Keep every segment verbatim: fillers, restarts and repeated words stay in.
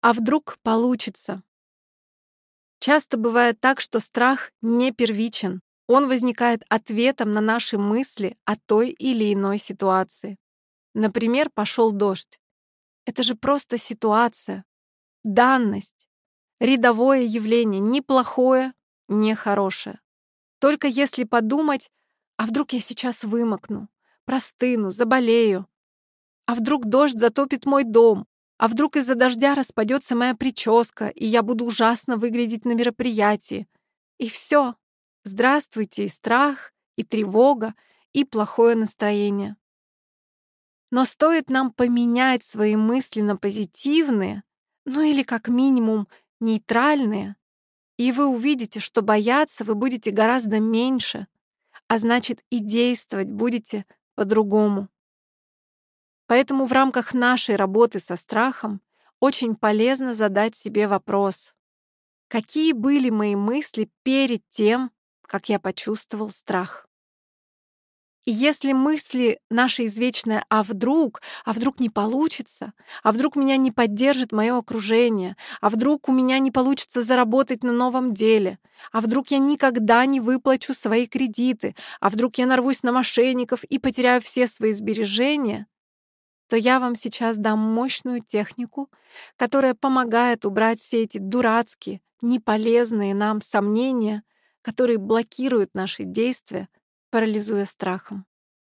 А вдруг получится? Часто бывает так, что страх не первичен. Он возникает ответом на наши мысли о той или иной ситуации. Например, пошел дождь. Это же просто ситуация, данность, рядовое явление, ни плохое, ни хорошее. Только если подумать, а вдруг я сейчас вымокну, простыну, заболею, а вдруг дождь затопит мой дом, а вдруг из-за дождя распадется моя прическа, и я буду ужасно выглядеть на мероприятии. И все. Здравствуйте и страх, и тревога, и плохое настроение. Но стоит нам поменять свои мысли на позитивные, ну или как минимум нейтральные, и вы увидите, что бояться вы будете гораздо меньше, а значит и действовать будете по-другому. Поэтому в рамках нашей работы со страхом очень полезно задать себе вопрос: какие были мои мысли перед тем, как я почувствовал страх? И если мысли наши извечные «а вдруг?», «а вдруг не получится?», «а вдруг меня не поддержит мое окружение?», «а вдруг у меня не получится заработать на новом деле?», «а вдруг я никогда не выплачу свои кредиты?», «а вдруг я нарвусь на мошенников и потеряю все свои сбережения?», то я вам сейчас дам мощную технику, которая помогает убрать все эти дурацкие, неполезные нам сомнения, которые блокируют наши действия, парализуя страхом.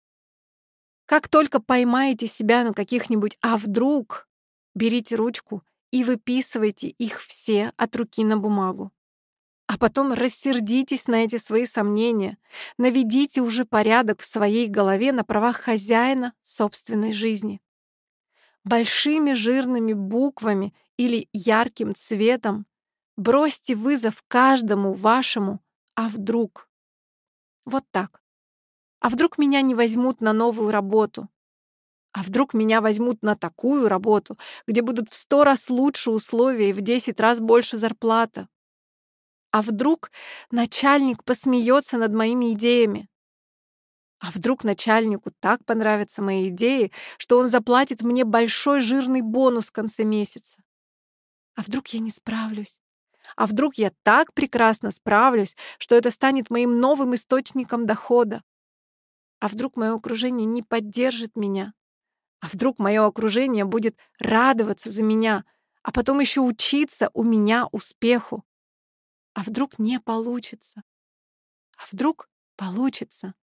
Как только поймаете себя на каких-нибудь «а вдруг?», берите ручку и выписывайте их все от руки на бумагу. А потом рассердитесь на эти свои сомнения, наведите уже порядок в своей голове на правах хозяина собственной жизни. Большими жирными буквами или ярким цветом бросьте вызов каждому вашему «а вдруг?». Вот так. А вдруг меня не возьмут на новую работу? А вдруг меня возьмут на такую работу, где будут в сто раз лучше условия и в десять раз больше зарплата? А вдруг начальник посмеется над моими идеями? А вдруг начальнику так понравятся мои идеи, что он заплатит мне большой жирный бонус в конце месяца? А вдруг я не справлюсь? А вдруг я так прекрасно справлюсь, что это станет моим новым источником дохода? А вдруг мое окружение не поддержит меня? А вдруг мое окружение будет радоваться за меня, а потом еще учиться у меня успеху? А вдруг не получится? А вдруг получится?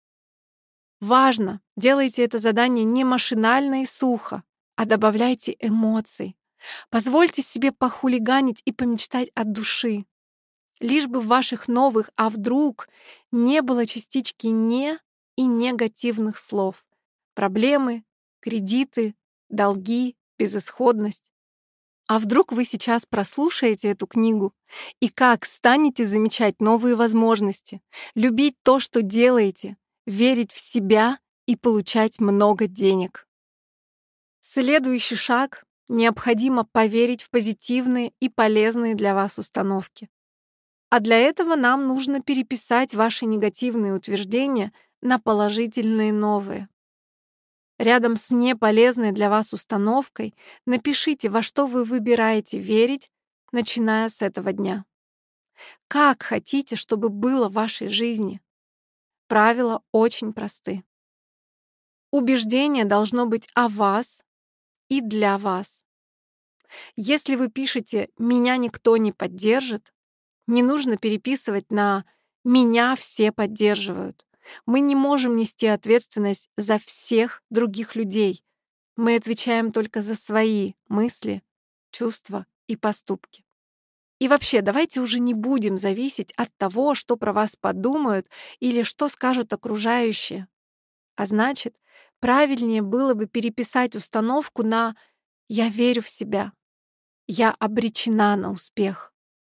Важно, делайте это задание не машинально и сухо, а добавляйте эмоций. Позвольте себе похулиганить и помечтать от души. Лишь бы в ваших новых «а вдруг» не было частички «не» и негативных слов. Проблемы, кредиты, долги, безысходность. А вдруг вы сейчас прослушаете эту книгу и как станете замечать новые возможности, любить то, что делаете, верить в себя и получать много денег. Следующий шаг — необходимо поверить в позитивные и полезные для вас установки. А для этого нам нужно переписать ваши негативные утверждения на положительные новые. Рядом с неполезной для вас установкой напишите, во что вы выбираете верить, начиная с этого дня. Как хотите, чтобы было в вашей жизни? Правила очень просты. Убеждение должно быть о вас и для вас. Если вы пишете «меня никто не поддержит», не нужно переписывать на «меня все поддерживают». Мы не можем нести ответственность за всех других людей. Мы отвечаем только за свои мысли, чувства и поступки. И вообще, давайте уже не будем зависеть от того, что про вас подумают или что скажут окружающие. А значит, правильнее было бы переписать установку на «я верю в себя», «я обречена на успех».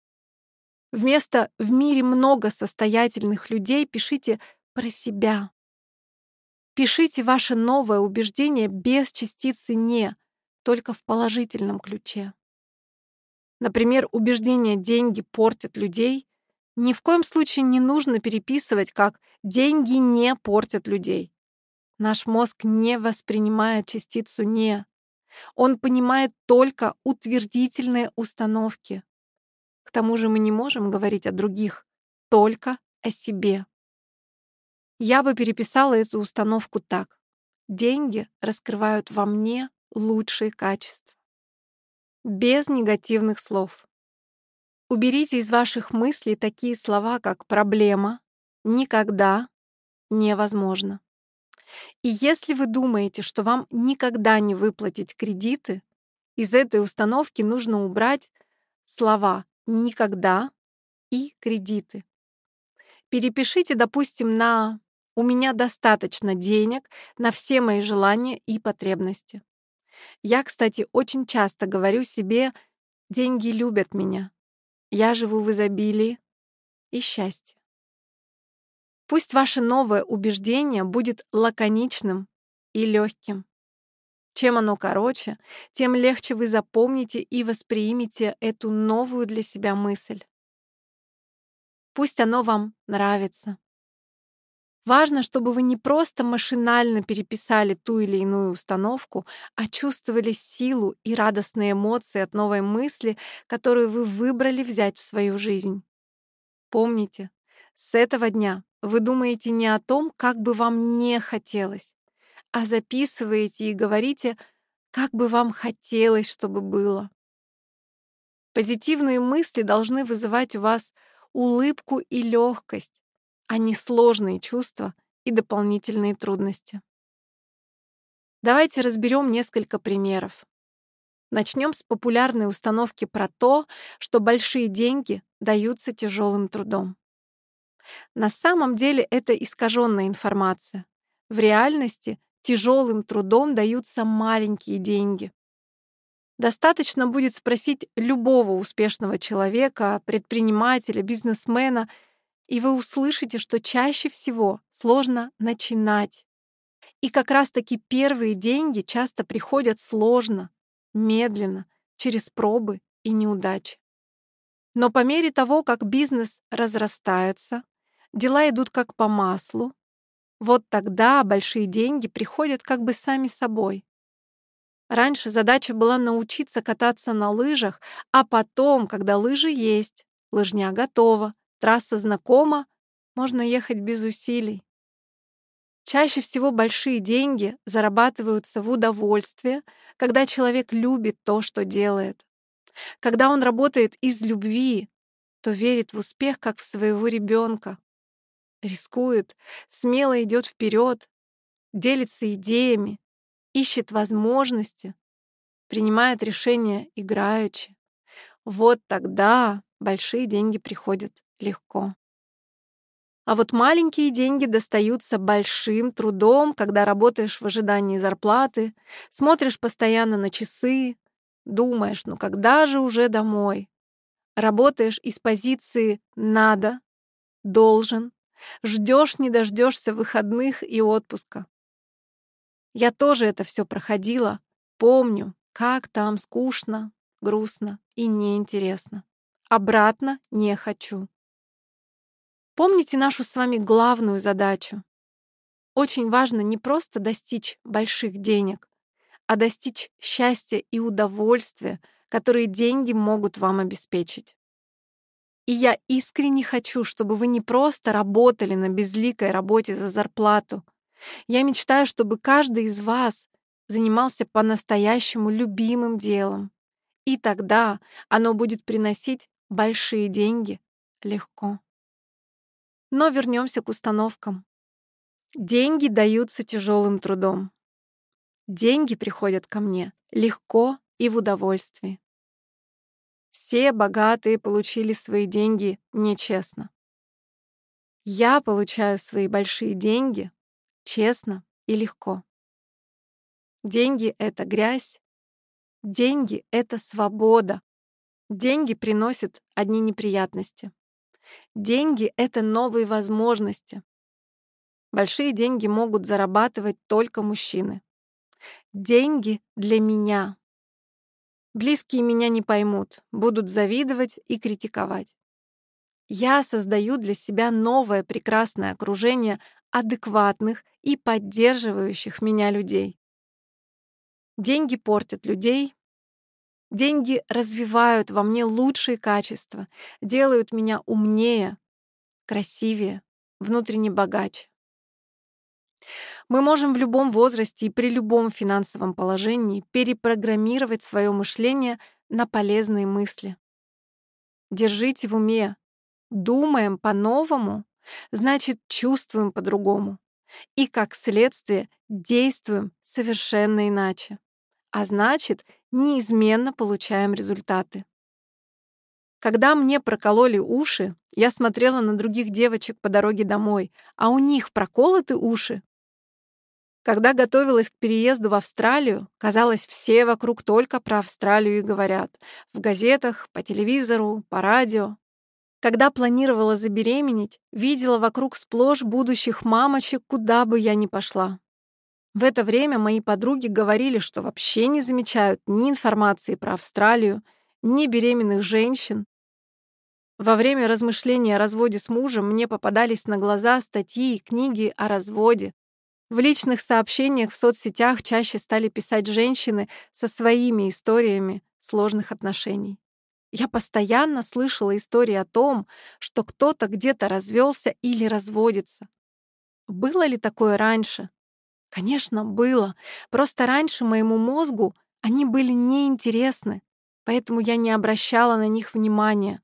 Вместо «в мире много состоятельных людей» пишите про себя. Пишите ваше новое убеждение без частицы «не», только в положительном ключе. Например, убеждение «деньги портят людей» ни в коем случае не нужно переписывать как «деньги не портят людей». Наш мозг не воспринимает частицу «не». Он понимает только утвердительные установки. К тому же мы не можем говорить о других, только о себе. Я бы переписала эту установку так. Деньги раскрывают во мне лучшие качества. Без негативных слов. Уберите из ваших мыслей такие слова, как «проблема», «никогда», «невозможно». И если вы думаете, что вам никогда не выплатить кредиты, из этой установки нужно убрать слова «никогда» и «кредиты». Перепишите, допустим, на «у меня достаточно денег на все мои желания и потребности». Я, кстати, очень часто говорю себе «деньги любят меня, я живу в изобилии и счастье». Пусть ваше новое убеждение будет лаконичным и легким. Чем оно короче, тем легче вы запомните и воспримете эту новую для себя мысль. Пусть оно вам нравится. Важно, чтобы вы не просто машинально переписали ту или иную установку, а чувствовали силу и радостные эмоции от новой мысли, которую вы выбрали взять в свою жизнь. Помните, с этого дня вы думаете не о том, как бы вам не хотелось, а записываете и говорите, как бы вам хотелось, чтобы было. Позитивные мысли должны вызывать у вас улыбку и легкость, а не сложные чувства и дополнительные трудности. Давайте разберем несколько примеров. Начнем с популярной установки про то, что большие деньги даются тяжелым трудом. На самом деле это искаженная информация. В реальности тяжелым трудом даются маленькие деньги. Достаточно будет спросить любого успешного человека, предпринимателя, бизнесмена, и вы услышите, что чаще всего сложно начинать. И как раз-таки первые деньги часто приходят сложно, медленно, через пробы и неудачи. Но по мере того, как бизнес разрастается, дела идут как по маслу, вот тогда большие деньги приходят как бы сами собой. Раньше задача была научиться кататься на лыжах, а потом, когда лыжи есть, лыжня готова, трасса знакома, можно ехать без усилий. Чаще всего большие деньги зарабатываются в удовольствие, когда человек любит то, что делает. Когда он работает из любви, то верит в успех, как в своего ребенка. Рискует, смело идет вперед, делится идеями, ищет возможности, принимает решения играючи. Вот тогда большие деньги приходят легко. А вот маленькие деньги достаются большим трудом, когда работаешь в ожидании зарплаты, смотришь постоянно на часы, думаешь, ну когда же уже домой? Работаешь из позиции «надо», «должен», ждешь, не дождешься выходных и отпуска. Я тоже это все проходила, помню, как там скучно, грустно и неинтересно. Обратно не хочу. Помните нашу с вами главную задачу. Очень важно не просто достичь больших денег, а достичь счастья и удовольствия, которые деньги могут вам обеспечить. И я искренне хочу, чтобы вы не просто работали на безликой работе за зарплату. Я мечтаю, чтобы каждый из вас занимался по-настоящему любимым делом. И тогда оно будет приносить большие деньги легко. Но вернемся к установкам. Деньги даются тяжелым трудом. Деньги приходят ко мне легко и в удовольствии. Все богатые получили свои деньги нечестно. Я получаю свои большие деньги честно и легко. Деньги — это грязь. Деньги — это свобода. Деньги приносят одни неприятности. Деньги — это новые возможности. Большие деньги могут зарабатывать только мужчины. Деньги для меня. Близкие меня не поймут, будут завидовать и критиковать. Я создаю для себя новое прекрасное окружение адекватных и поддерживающих меня людей. Деньги портят людей. Деньги развивают во мне лучшие качества, делают меня умнее, красивее, внутренне богаче. Мы можем в любом возрасте и при любом финансовом положении перепрограммировать свое мышление на полезные мысли. Держите в уме: думаем по-новому, значит, чувствуем по-другому. И, как следствие, действуем совершенно иначе. А значит, неизменно получаем результаты. Когда мне прокололи уши, я смотрела на других девочек по дороге домой, а у них проколоты уши. Когда готовилась к переезду в Австралию, казалось, все вокруг только про Австралию и говорят. В газетах, по телевизору, по радио. Когда планировала забеременеть, видела вокруг сплошь будущих мамочек, куда бы я ни пошла. В это время мои подруги говорили, что вообще не замечают ни информации про Австралию, ни беременных женщин. Во время размышления о разводе с мужем мне попадались на глаза статьи и книги о разводе. В личных сообщениях в соцсетях чаще стали писать женщины со своими историями сложных отношений. Я постоянно слышала истории о том, что кто-то где-то развелся или разводится. Было ли такое раньше? Конечно, было. Просто раньше моему мозгу они были неинтересны, поэтому я не обращала на них внимания.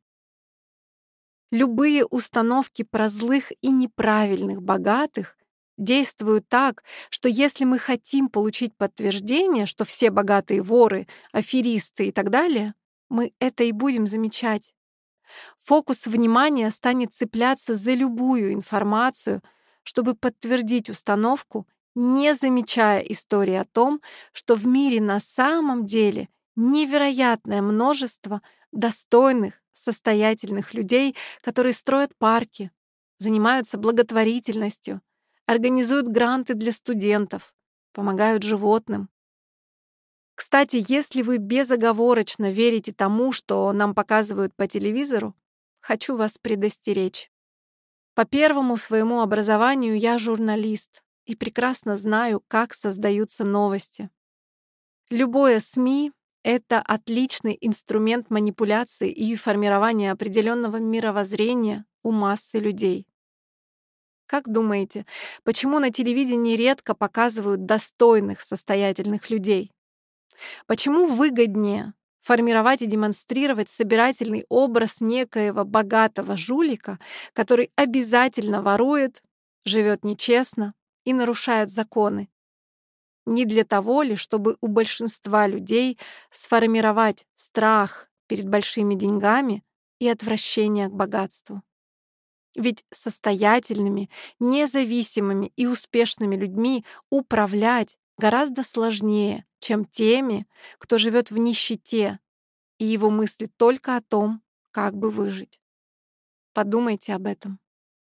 Любые установки про злых и неправильных богатых действуют так, что если мы хотим получить подтверждение, что все богатые воры, аферисты и так далее, мы это и будем замечать. Фокус внимания станет цепляться за любую информацию, чтобы подтвердить установку, не замечая истории о том, что в мире на самом деле невероятное множество достойных, состоятельных людей, которые строят парки, занимаются благотворительностью, организуют гранты для студентов, помогают животным. Кстати, если вы безоговорочно верите тому, что нам показывают по телевизору, хочу вас предостеречь. По первому своему образованию я журналист и прекрасно знаю, как создаются новости. Любое СМИ — это отличный инструмент манипуляции и формирования определенного мировоззрения у массы людей. Как думаете, почему на телевидении редко показывают достойных, состоятельных людей? Почему выгоднее формировать и демонстрировать собирательный образ некоего богатого жулика, который обязательно ворует, живет нечестно и нарушает законы? Не для того ли, чтобы у большинства людей сформировать страх перед большими деньгами и отвращение к богатству? Ведь состоятельными, независимыми и успешными людьми управлять гораздо сложнее, чем теми, кто живет в нищете, и его мыслит только о том, как бы выжить. Подумайте об этом.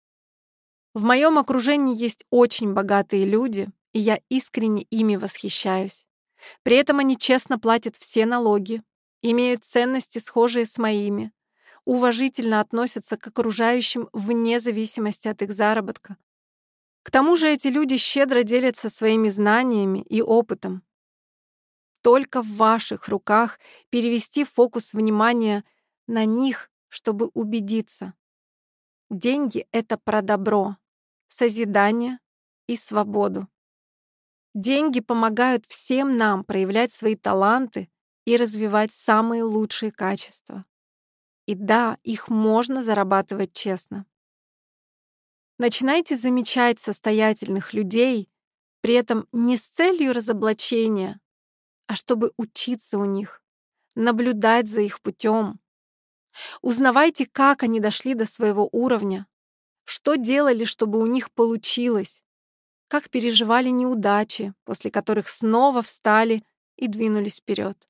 В моем окружении есть очень богатые люди, и я искренне ими восхищаюсь. При этом они честно платят все налоги, имеют ценности, схожие с моими, уважительно относятся к окружающим вне зависимости от их заработка. К тому же эти люди щедро делятся своими знаниями и опытом. Только в ваших руках перевести фокус внимания на них, чтобы убедиться. Деньги — это про добро, созидание и свободу. Деньги помогают всем нам проявлять свои таланты и развивать самые лучшие качества. И да, их можно зарабатывать честно. Начинайте замечать состоятельных людей, при этом не с целью разоблачения, а чтобы учиться у них, наблюдать за их путем. Узнавайте, как они дошли до своего уровня, что делали, чтобы у них получилось, как переживали неудачи, после которых снова встали и двинулись вперед.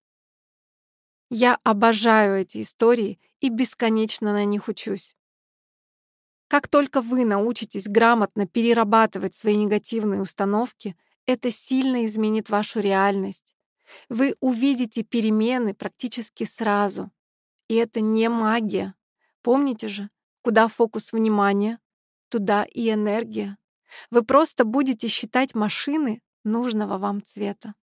Я обожаю эти истории и бесконечно на них учусь. Как только вы научитесь грамотно перерабатывать свои негативные установки, это сильно изменит вашу реальность. Вы увидите перемены практически сразу. И это не магия. Помните же, куда фокус внимания, туда и энергия. Вы просто будете считать машины нужного вам цвета.